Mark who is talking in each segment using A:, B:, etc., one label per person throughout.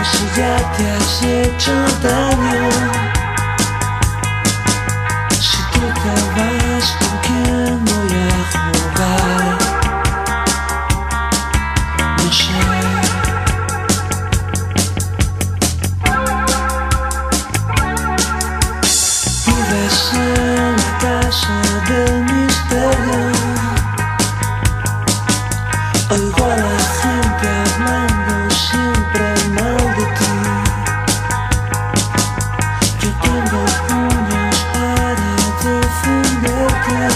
A: si ya te has hecho daño? Si tú te vas, ¿con quién voy a jugar? No sé. Vives en la casa del misterio. Oigo a la gente hablando siempre mal de ti. Yo tengo puños para defenderte.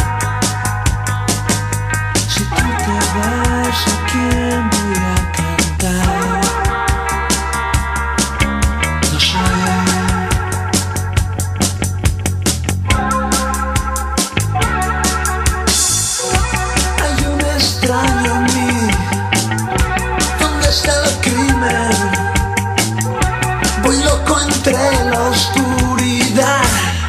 A: Si tú te vas, ¿a quién voy a cantar? No sé. Hay un extraño en mí. ¿Dónde está el crimen? Voy loco entre la oscuridad.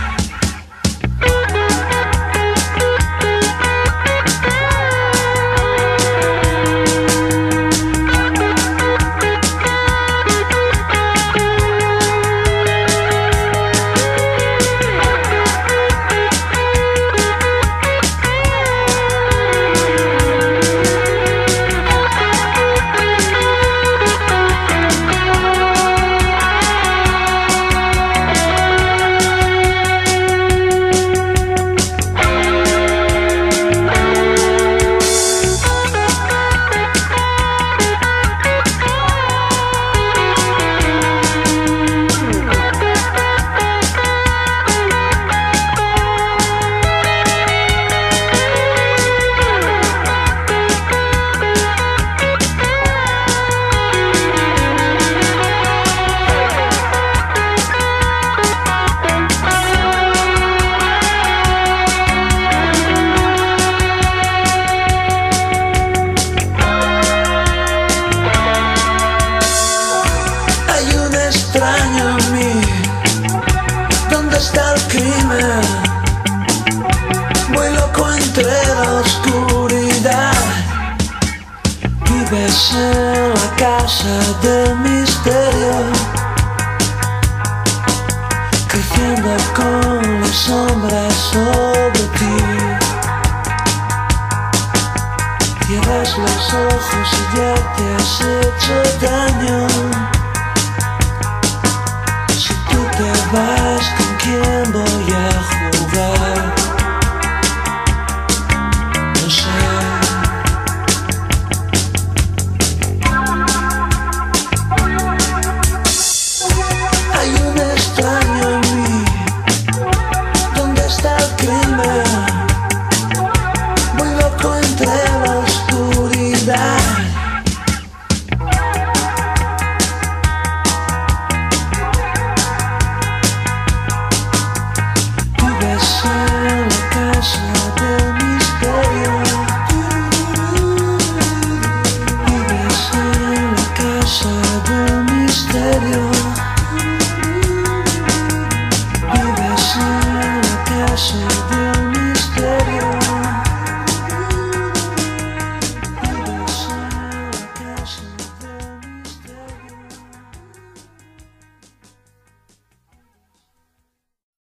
A: Extraño en mí, ¿dónde está el crimen? Voy loco entre la oscuridad. Vives en la casa del misterio, creciendo con las sombras sobre ti. Cierras los ojos y ya te has hecho daño. Si tú te vas, ¿con quién voy a jugar?